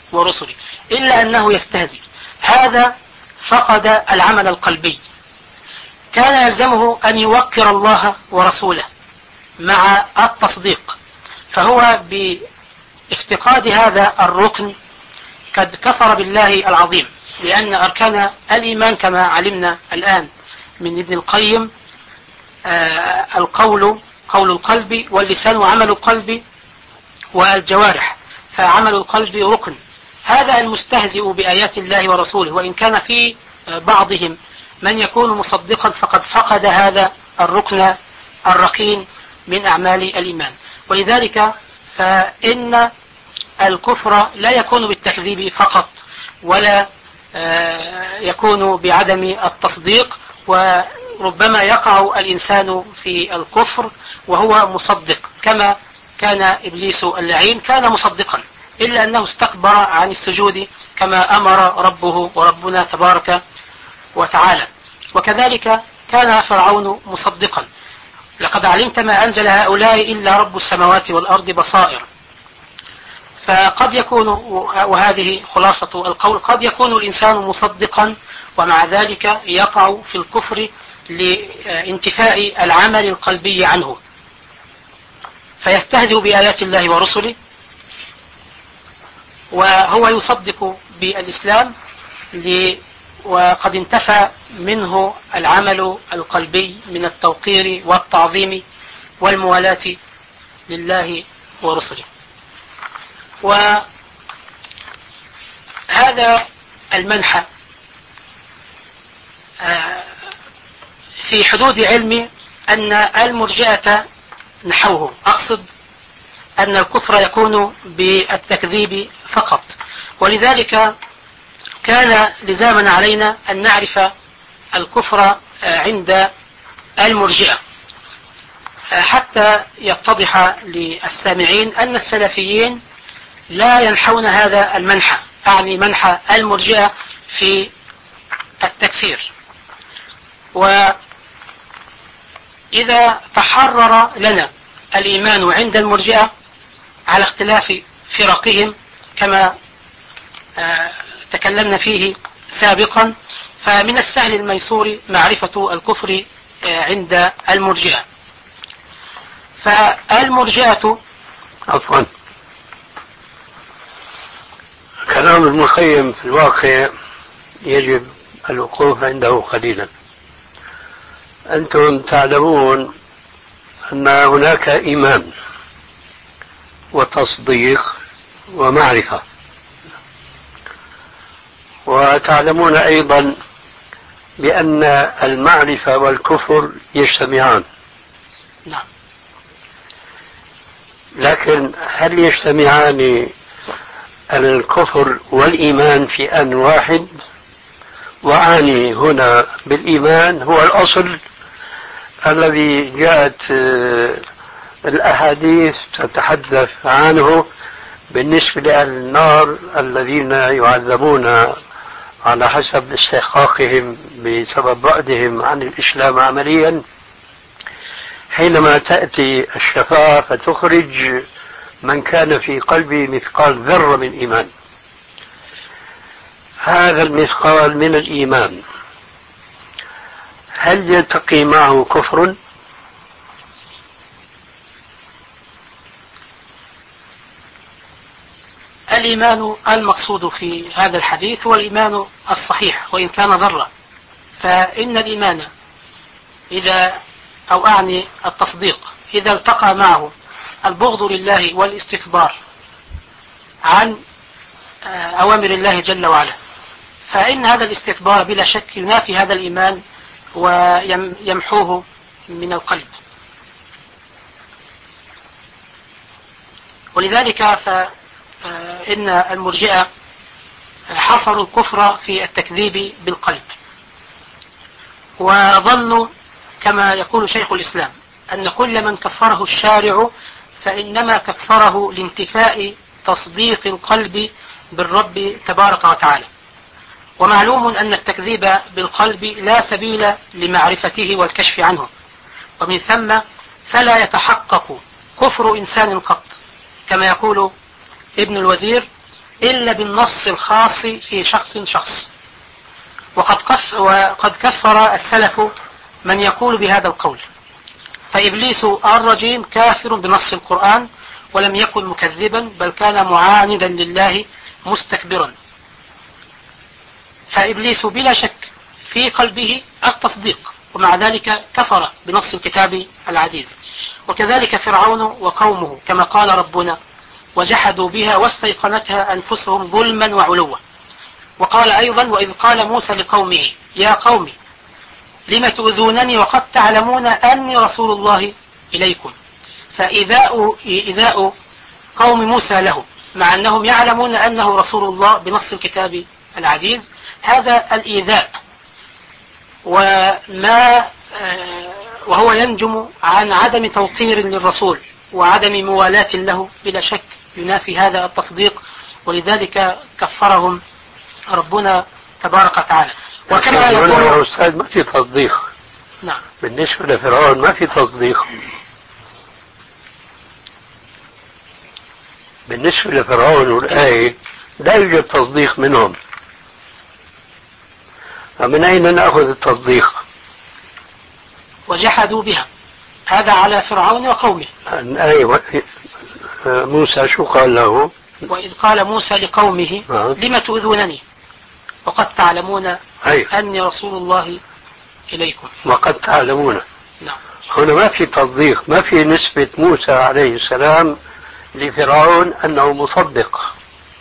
ورسله، إلا أنه يستهزئ. هذا فقد العمل القلبي. كان يلزمه أن يوقر الله ورسوله مع التصديق، فهو بافتقاد هذا الركن قد كفر بالله العظيم، لأن أركان الإيمان كما علمنا الآن من ابن القيم آه القول قول القلب واللسان وعمل القلب والجوارح، فعمل القلب ركن. هذا المستهزئ بآيات الله ورسوله، وإن كان في بعضهم من يكون مصدقا، فقد فقد هذا الركن الركين من أعمال الإيمان. ولذلك فإن الكفر لا يكون بالتكذيب فقط، ولا يكون بعدم التصديق، وربما يقع الإنسان في الكفر وهو مصدق، كما كان إبليس اللعين كان مصدقا، إلا أنه استكبر عن السجود كما أمر ربه وربنا تبارك وتعالى. وكذلك كان فرعون مصدقا: لقد علمت ما أنزل هؤلاء إلا رب السماوات والأرض بصائر. فقد يكون، وهذه خلاصة القول، قد يكون الإنسان مصدقا ومع ذلك يقع في الكفر لانتفاء العمل القلبي عنه، فيستهزئ بآيات الله ورسله وهو يصدق بالإسلام، وقد انتفى منه العمل القلبي من التوقير والتعظيم والموالاة لله ورسله. وهذا المنحى في حدود علمي أن المرجئة نحوه، أقصد أن الكفر يكون بالتكذيب فقط، ولذلك كان لزاما علينا أن نعرف الكفر عند المرجئة، حتى يتضح للسامعين أن السلفيين لا ينحون هذا المنحى، أعني منحى المرجئة في التكفير. وإذا تحرر لنا الإيمان عند المرجئة على اختلاف فرقهم كما تكلمنا فيه سابقا، فمن السهل الميسور معرفة الكفر عند المرجئة. فالمرجئة عفوا كلام المخيم في الواقع يجب الوقوف عنده قليلا. أنتم تعلمون أن هناك إيمان وتصديق ومعرفة، وتعلمون أيضا بأن المعرفة والكفر يجتمعان. نعم. لكن هل يجتمعان الكفر والإيمان في آن واحد؟ وأعني هنا بالإيمان هو الأصل الذي جاءت الأحاديث تتحدث عنه بالنسبة لأهل النار الذين يعذبون على حسب استحقاقهم بسبب بعدهم عن الإسلام عمليا، حينما تأتي الشفاعة فتخرج من كان في قلبه مثقال ذرة من إيمان. هذا المثقال من الإيمان هل يلتقي معه كفر؟ الإيمان المقصود في هذا الحديث هو الإيمان الصحيح وإن كان ذرة. فإن الإيمان إذا، أو أعني التصديق، إذا التقى معه البغض لله والاستكبار عن أوامر الله جل وعلا، فإن هذا الاستكبار بلا شك ينافي هذا الإيمان ويمحوه من القلب. ولذلك فإن المرجئة حصروا الكفر في التكذيب بالقلب، وظنوا كما يقول شيخ الإسلام أن كل من كفره الشارع فإنما كفره لانتفاء تصديق القلب بالرب تبارك وتعالى. ومعلوم أن التكذيب بالقلب لا سبيل لمعرفته والكشف عنه، ومن ثم فلا يتحقق كفر إنسان قط، كما يقول ابن الوزير: إلا بالنص الخاص في شخص شخص. وقد كف وقد كفر السلف من يقول بهذا القول، فإبليس الرجيم كافر بنص القرآن ولم يكن مكذبا، بل كان معاندا لله مستكبرا. فإبليس بلا شك في قلبه التصديق، ومع ذلك كفر بنص الكتاب العزيز. وكذلك فرعون وقومه كما قال ربنا: وجحدوا بها واستيقنتها أنفسهم ظلما وعلوا. وقال أيضا: وإذ قال موسى لقومه يا قوم لم تؤذونني وقد تعلمون أني رسول الله إليكم. فإيذاء إيذاء قوم موسى له مع أنهم يعلمون أنه رسول الله بنص الكتاب العزيز، هذا الإيذاء وما وهو ينجم عن عدم توقير للرسول وعدم موالاة له، بلا شك ينافي هذا التصديق، ولذلك كفرهم ربنا تبارك وتعالى. وكما يقول يا أستاذ ما في تصديق. نعم. بالنسبة لفرعون ما في تصديق. بالنسبة لفرعون والآية لا يوجد تصديق منهم. فمن أين نأخذ التصديق؟ وجحدوا بها، هذا على فرعون وقومه. الآية موسى شو قال له؟ وإذ قال موسى لقومه آه. لم تؤذونني وقد تعلمون أيوه. أني رسول الله إليكم. وقد تعلمون. نعم. هنا ما في تصديق، ما في نسبة موسى عليه السلام لفرعون أنه مصدق،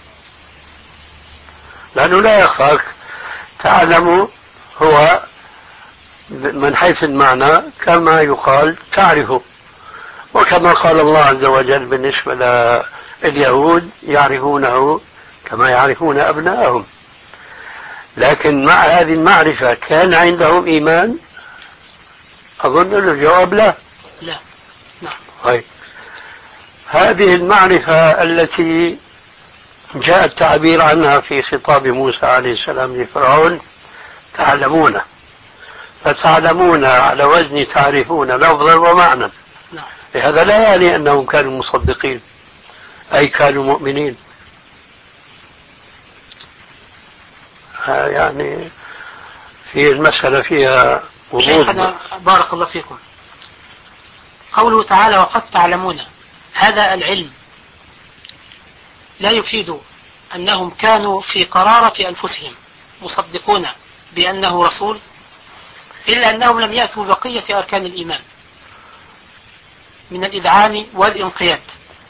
لأنه لا يخفاك تعلم هو من حيث المعنى كما يقال تعرفه، وكما قال الله عز وجل بالنسبة لليهود يعرفونه كما يعرفون أبنائهم. لكن مع هذه المعرفة كان عندهم إيمان؟ أظن الجواب لا. لا. نعم. طيب هذه المعرفة التي جاء التعبير عنها في خطاب موسى عليه السلام لفرعون تعلمون، فتعلمون على وزن تعرفون لفظا ومعنى. نعم. هذا لا يعني أنهم كانوا مصدقين أي كانوا مؤمنين. يعني في المسألة فيها وضوح. شيخنا بارك الله فيكم، قوله تعالى وقد تعلمون، هذا العلم لا يفيد أنهم كانوا في قرارة أنفسهم مصدقون بأنه رسول، إلا أنهم لم يأتوا بقية أركان الإيمان من الإذعان والإنقياد.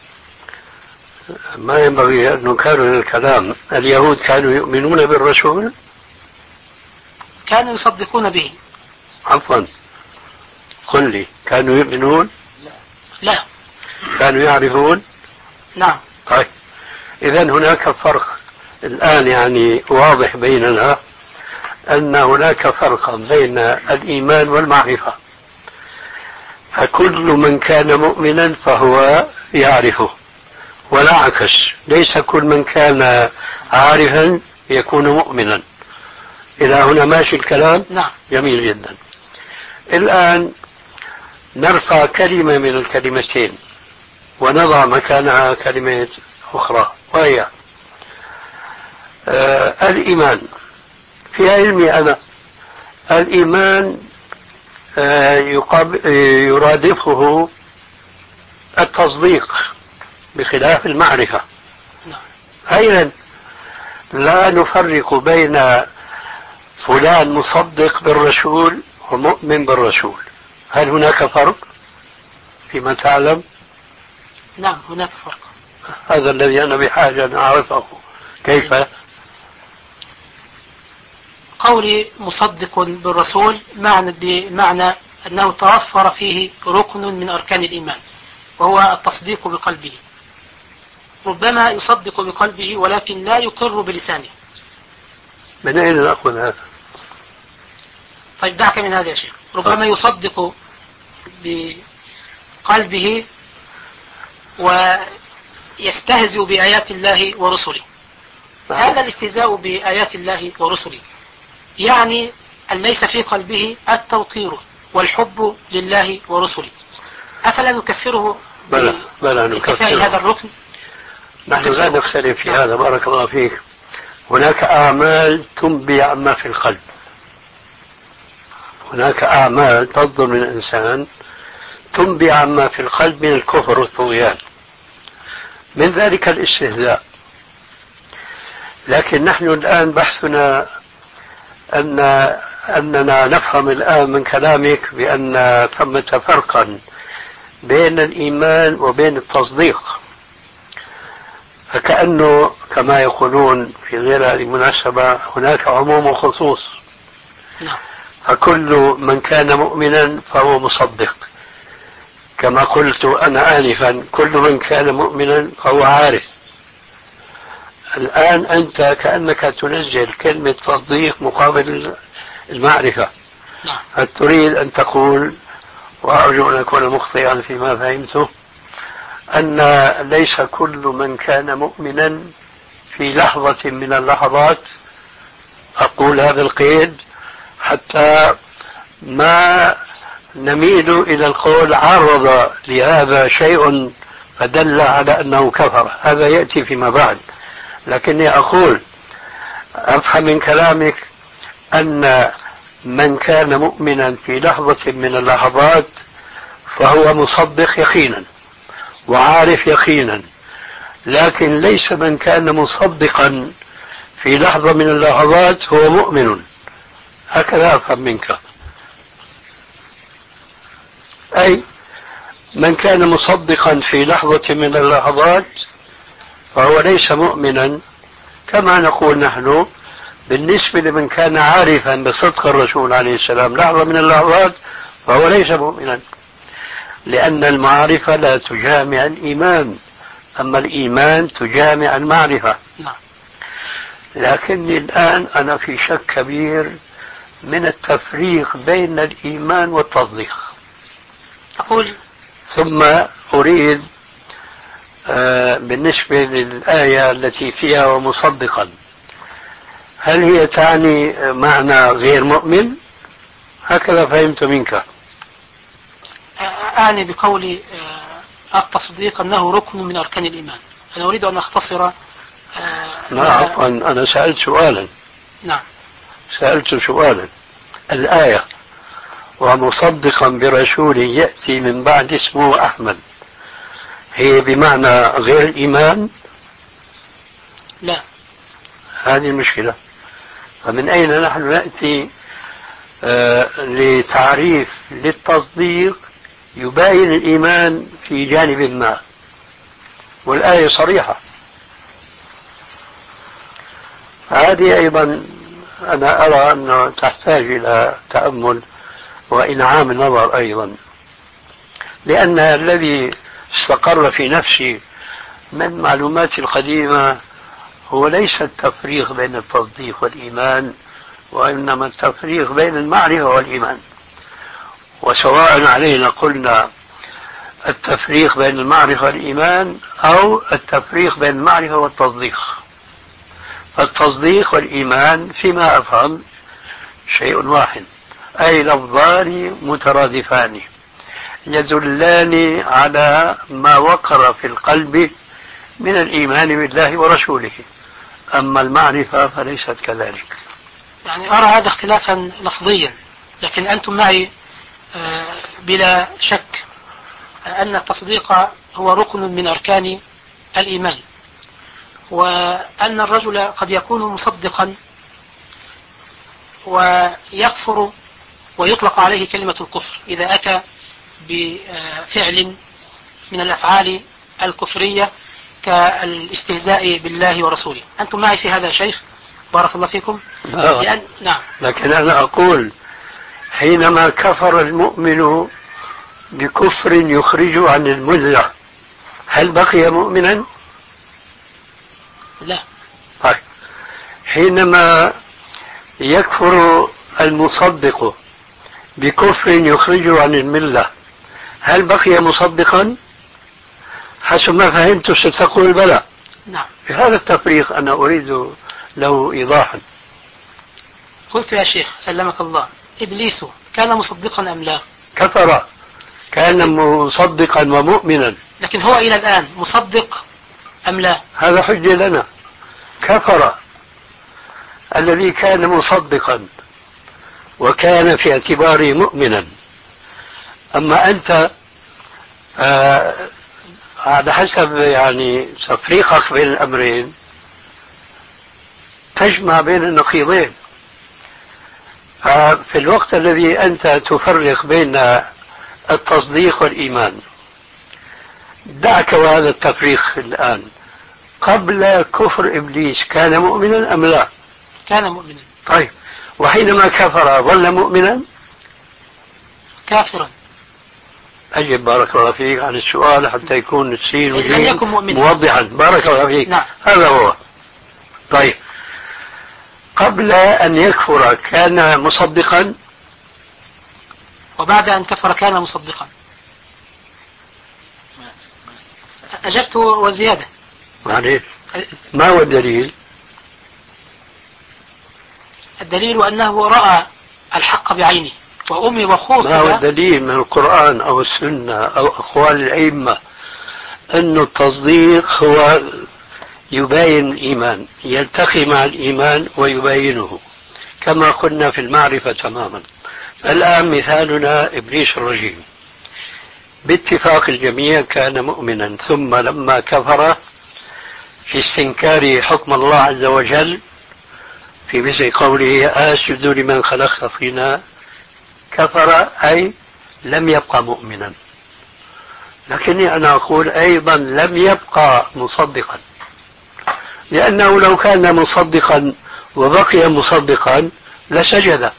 ما ينبغي أن نكرر الكلام. اليهود كانوا يؤمنون بالرسول؟ كانوا يصدقون به. عفوا قل لي، كانوا يؤمنون؟ لا. كانوا يعرفون؟ نعم. طيب إذن هناك فرق الآن يعني واضح بيننا أن هناك فرقا بين الإيمان والمعرفة، فكل من كان مؤمنا فهو يعرفه، ولا عكس، ليس كل من كان عارفا يكون مؤمنا. إلى هنا ماشي الكلام؟ نعم. جميل جدا. الآن نرفع كلمة من الكلمتين ونضع مكانها كلمة أخرى، وهي آه الإيمان. في علمي أنا الإيمان آه يرادفه التصديق بخلاف المعرفة. أيضا لا نفرق بين فلان مصدق بالرسول ومؤمن بالرسول. هل هناك فرق فيما تعلم؟ نعم هناك فرق. هذا الذي أنا بحاجة أن أعرفه. كيف؟ قولي مصدق بالرسول معنى بمعنى أنه توفر فيه ركن من أركان الإيمان وهو التصديق بقلبه. ربما يصدق بقلبه ولكن لا يقر بلسانه. من أين نأخذ هذا؟ طيب دعك من هذا يا شيخ. ربما يصدق بقلبه ويستهزئ بآيات الله ورسله. هذا الاستهزاء بآيات الله ورسله يعني أن ليس في قلبه التوقير والحب لله ورسله. أفلا نكفره بلى بلى نكفره هذا الركن؟ نحن لا نختلف في هذا، بارك الله فيك. هناك أعمال تنبي عما في القلب، هناك أعمال تصدر من الإنسان تنبي عما في القلب من الكفر والطغيان، من ذلك الاستهزاء. لكن نحن الآن بحثنا أن أننا نفهم الآن من كلامك بأن ثمة فرقا بين الإيمان وبين التصديق، فكأنه كما يقولون في غير هذه المناسبة هناك عموم وخصوص. فكل من كان مؤمنا فهو مصدق، كما قلت أنا آنفا كل من كان مؤمنا فهو عارف. الآن أنت كأنك تنزل كلمة تصديق مقابل المعرفة. هل تريد أن تقول، وأرجو أن أكون مخطئا فيما فهمته، أن ليس كل من كان مؤمنا في لحظة من اللحظات، أقول هذا القيد حتى ما نميل إلى القول عرض لهذا شيء فدل على أنه كفر، هذا يأتي فيما بعد. لكني أقول أفهم من كلامك أن من كان مؤمنا في لحظة من اللحظات فهو مصدق يقينا وعارف يقينا، لكن ليس من كان مصدقا في لحظة من اللحظات هو مؤمن. هكذا أفهم منك، أي من كان مصدقا في لحظة من اللحظات فهو ليس مؤمنا، كما نقول نحن بالنسبة لمن كان عارفا بصدق الرسول عليه السلام لحظة من اللحظات فهو ليس مؤمنا، لأن المعرفة لا تجامع الإيمان، أما الإيمان تجامع المعرفة. لكني الآن أنا في شك كبير من التفريق بين الإيمان والتصديق. أقول ثم أريد آه بالنسبة للآية التي فيها ومصدقا، هل هي تعني معنى غير مؤمن؟ هكذا فهمت منك. أعني بقولي التصديق أنه ركن من أركان الإيمان. أنا أريد أن أختصر. لا عفوا، أنا سألت سؤالا. نعم سألت سؤالا. الآية ومصدقا برسول يأتي من بعد اسمه أحمد، هي بمعنى غير الإيمان؟ لا، هذه المشكلة. فمن أين نحن نأتي آه لتعريف للتصديق يباين الإيمان في جانب ما، والآية صريحة. هذه أيضا أنا أرى أنه تحتاج إلى تأمل وإنعام النظر أيضا، لأن الذي استقر في نفسي من معلوماتي القديمة هو ليس التفريق بين التصديق والإيمان، وإنما التفريق بين المعرفة والإيمان. وسواء علينا قلنا التفريق بين المعرفة والإيمان أو التفريق بين المعرفة والتصديق. التصديق والإيمان فيما أفهم شيء واحد، أي لفظان مترادفان يدلان على ما وقر في القلب من الإيمان بالله ورسوله، أما المعرفة فليست كذلك. يعني أرى هذا اختلافا لفظيا، لكن أنتم معي بلا شك أن التصديق هو ركن من أركان الإيمان، وأن الرجل قد يكون مصدقا ويكفر ويطلق عليه كلمة الكفر إذا أتى بفعل من الأفعال الكفرية كالاستهزاء بالله ورسوله. أنتم معي في هذا يا شيخ؟ بارك الله فيكم. آه. لأن... نعم. لكن أنا أقول حينما كفر المؤمن بكفر يخرج عن الملة هل بقي مؤمنا؟ لا. طيب حينما يكفر المصدق بكفر يخرج عن الملة هل بقي مصدقا؟ حسب ما فهمت ستقول بلى. نعم. بهذا التفريق أنا أريد له إيضاحا. قلت يا شيخ سلمك الله، إبليس كان مصدقا أم لا؟ كفر، كان مصدقا ومؤمنا. لكن هو إلى الآن مصدق أم لا؟ هذا حجة لنا. كفر الذي كان مصدقا وكان في اعتباره مؤمنا. أما أنت آه على حسب يعني تفريقك بين الأمرين تجمع بين النقيضين. آه في الوقت الذي أنت تفرق بين التصديق والإيمان، دعك وهذا التفريق الآن، قبل كفر إبليس كان مؤمنا أم لا؟ كان مؤمنا. طيب، وحينما كفر ظل مؤمنا؟ كافرا. أجب بارك الله فيك عن السؤال حتى يكون السين لم يكن مؤمنا موضحا. بارك الله فيك. نعم. هذا هو. طيب، قبل أن يكفر كان مصدقا، وبعد أن كفر كان مصدقا. أجبت وزيادة. معليش، ما هو الدليل؟ الدليل أنه رأى الحق بعينه وأمي وخوف. ما هو الدليل من القرآن أو السنة أو أقوال الأئمة أن التصديق هو يباين الإيمان، يلتقي مع الإيمان ويباينه كما قلنا في المعرفة تماما. الآن مثالنا إبليس الرجيم، باتفاق الجميع كان مؤمنا، ثم لما كفر في استنكار حكم الله عز وجل في مثل قوله أسجد لمن خلقت طينا، كفر أي لم يبقى مؤمنا. لكني أنا أقول أيضا لم يبقى مصدقا، لأنه لو كان مصدقا وبقي مصدقا لسجد.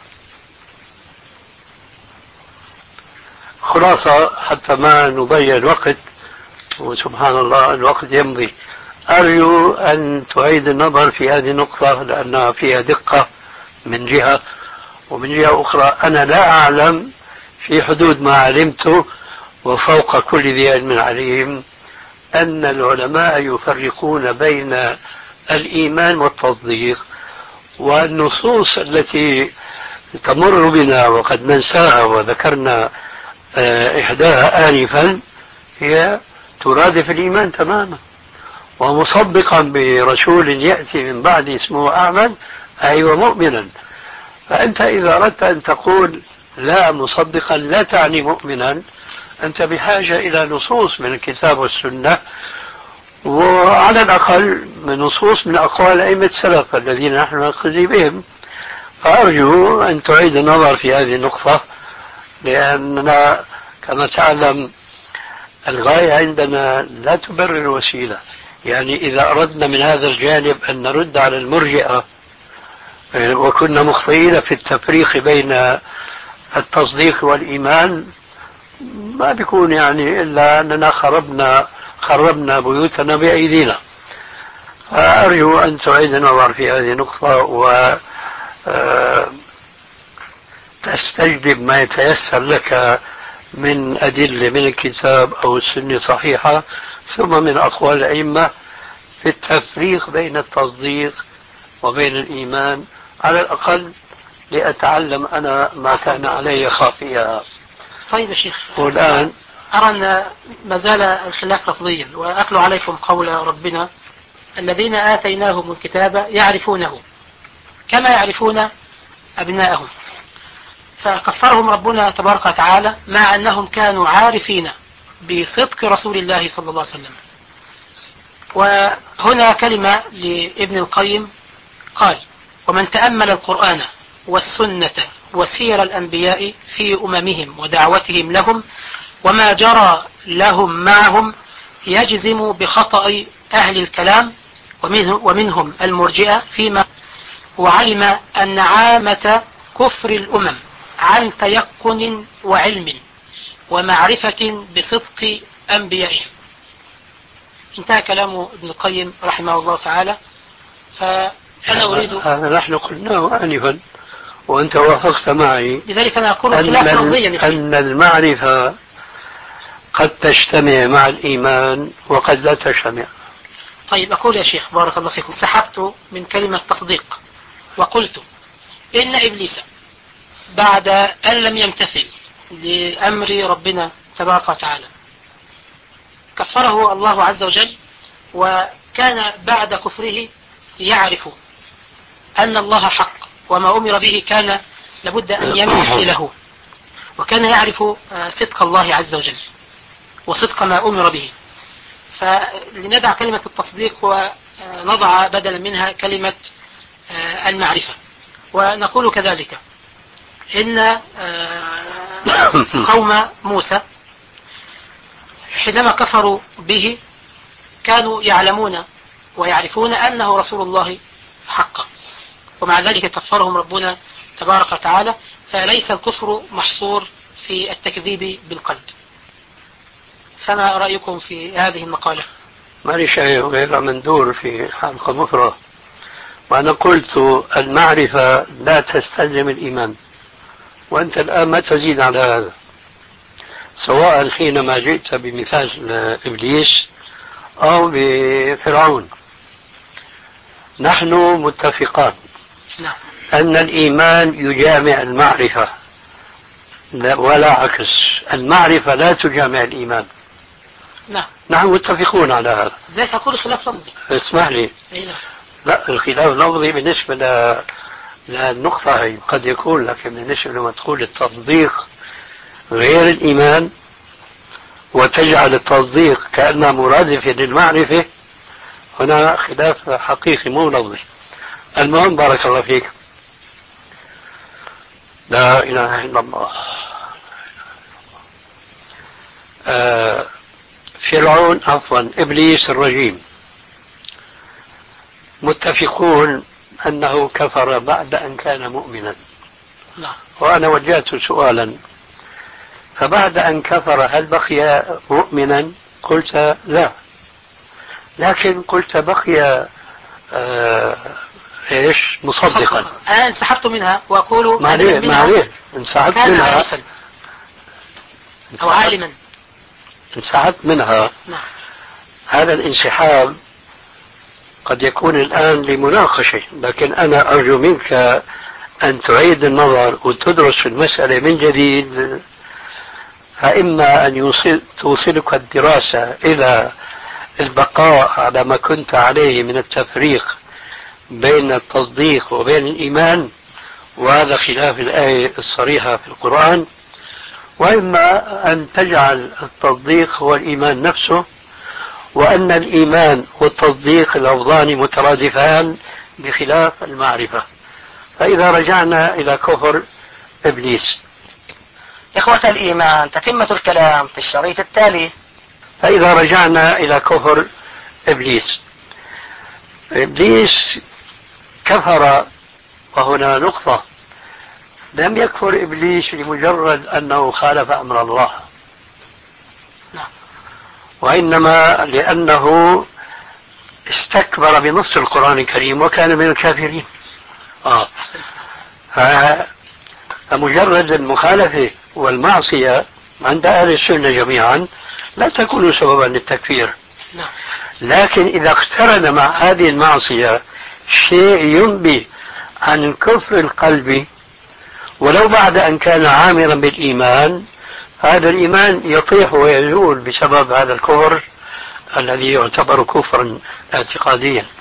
خلاصة حتى ما نضيع الوقت، وسبحان الله الوقت يمضي، أرجو أن تعيد النظر في هذه النقطة لأنها فيها دقة من جهة، ومن جهة أخرى أنا لا أعلم في حدود ما علمت وفوق كل ذي علم عليم أن العلماء يفرقون بين الإيمان والتصديق، والنصوص التي تمر بنا وقد ننساها وذكرنا إحداها آنفا هي ترادف الإيمان تماما. ومصدقا برسول يأتي من بعد اسمه أحمد أي ومؤمنا. فأنت إذا أردت أن تقول لا مصدقا لا تعني مؤمنا، أنت بحاجة إلى نصوص من الكتاب والسنة، وعلى الأقل من نصوص من أقوال أئمة السلف الذين نحن نقتدي بهم. فأرجو أن تعيد النظر في هذه النقطة، لأننا كما تعلم الغاية عندنا لا تبرر الوسيلة. يعني إذا أردنا من هذا الجانب أن نرد على المرجئة وكنا مخطئين في التفريق بين التصديق والإيمان، ما بيكون يعني إلا أننا خربنا خربنا بيوتنا بأيدينا. فأرجو أن تعيد النظر في هذه النقطة وتستجلب ما يتيسر لك من أدلة من الكتاب أو السنة صحيحة، ثم من أقوال الأئمة في التفريق بين التصديق وبين الإيمان، على الأقل لأتعلم أنا ما كان علي خافيا. طيب يا شيخ، والآن أرى أن ما زال الخلاف لفظيا، وأتلو عليكم قول ربنا الذين آتيناهم الكتاب يعرفونه كما يعرفون أبناءهم. فكفرهم ربنا تبارك وتعالى مع أنهم كانوا عارفين بصدق رسول الله صلى الله عليه وسلم. وهنا كلمة لابن القيم قال: ومن تأمل القرآن والسنة وسير الأنبياء في أممهم ودعوتهم لهم وما جرى لهم معهم يجزم بخطأ أهل الكلام ومنهم المرجئة فيما، وعلم أن عامة كفر الأمم عن تيقن وعلم ومعرفة بصدق أنبيائهم. انتهى كلام ابن القيم رحمه الله تعالى. فأنا أريد هذا نحن قلناه آنفا وأنت وافقت معي، لذلك أنا أقول خلاف لفظيا أن المعرفة قد تجتمع مع الإيمان وقد لا تجتمع. طيب أقول يا شيخ بارك الله فيكم، سحبت من كلمة تصديق وقلت إن إبليس بعد أن لم يمتثل لأمر ربنا تبارك وتعالى كفره الله عز وجل كان بعد كفره يعرف أن الله حق، وما أمر به كان لابد أن يمتثله، وكان يعرف صدق الله عز وجل وصدق ما أمر به. فلندع كلمة التصديق ونضع بدلا منها كلمة المعرفة. ونقول كذلك إن قوم موسى حينما كفروا به كانوا يعلمون ويعرفون أنه رسول الله حقا، ومع ذلك كفرهم ربنا تبارك وتعالى. فليس الكفر محصور في التكذيب بالقلب. فما رأيكم في هذه المقالة؟ ما لي شيء غير مندور في حلقة مفرغة، وأنا قلت المعرفة لا تستلزم الإيمان، وأنت الآن ما تزيد على هذا، سواء حينما جئت بمثال إبليس أو بفرعون. نحن متفقان أن الإيمان يجامع المعرفة ولا عكس، المعرفة لا تجامع الإيمان. نعم نحن متفقون على هذا. ذلك أقول خلاف لفظي. اسمح لي. نعم. لا، الخلاف اللفظي بالنسبة ل... للنقطة هي قد يكون، لكن بالنسبة لما تقول التصديق غير الإيمان وتجعل التصديق كأنه مرادف للمعرفة، هنا خلاف حقيقي مو لفظي. المهم بارك الله فيك. لا إله إلا الله. آه فرعون عفوا إبليس الرجيم متفقون أنه كفر بعد أن كان مؤمنا. لا. وأنا وجهت سؤالا، فبعد أن كفر هل بقي مؤمنا؟ قلت لا، لكن قلت بقي آه ايش مصدقا. أنا انسحبت منها وأقول ما ليه ما ليه انسحبت منها عارفا أو عالما انسحبت منها. نعم. هذا الانسحاب قد يكون الآن لمناقشة، لكن أنا أرجو منك أن تعيد النظر وتدرس المسألة من جديد، فإما أن يوصل توصلك الدراسة إلى البقاء على ما كنت عليه من التفريق بين التصديق وبين الإيمان، وهذا خلاف الآية الصريحة في القرآن، وإما أن تجعل التصديق هو الإيمان نفسه، وأن الإيمان والتصديق لفظان مترادفان بخلاف المعرفة. فإذا رجعنا إلى كفر إبليس. إخوة الإيمان، تتمة الكلام في الشريط التالي. فإذا رجعنا إلى كفر إبليس، إبليس كفر، وهنا نقطة، لم يكفر إبليس لمجرد أنه خالف أمر الله، وإنما لأنه استكبر بنص القرآن الكريم وكان من الكافرين. آه. فمجرد المخالفة والمعصية عند أهل السنة جميعا لا تكون سببا للتكفير، لكن إذا اقترن مع هذه المعصية شيء ينبي عن كفر القلب ولو بعد أن كان عامرا بالإيمان، هذا الإيمان يطيح ويزول بسبب هذا الكفر الذي يعتبر كفرا اعتقاديا.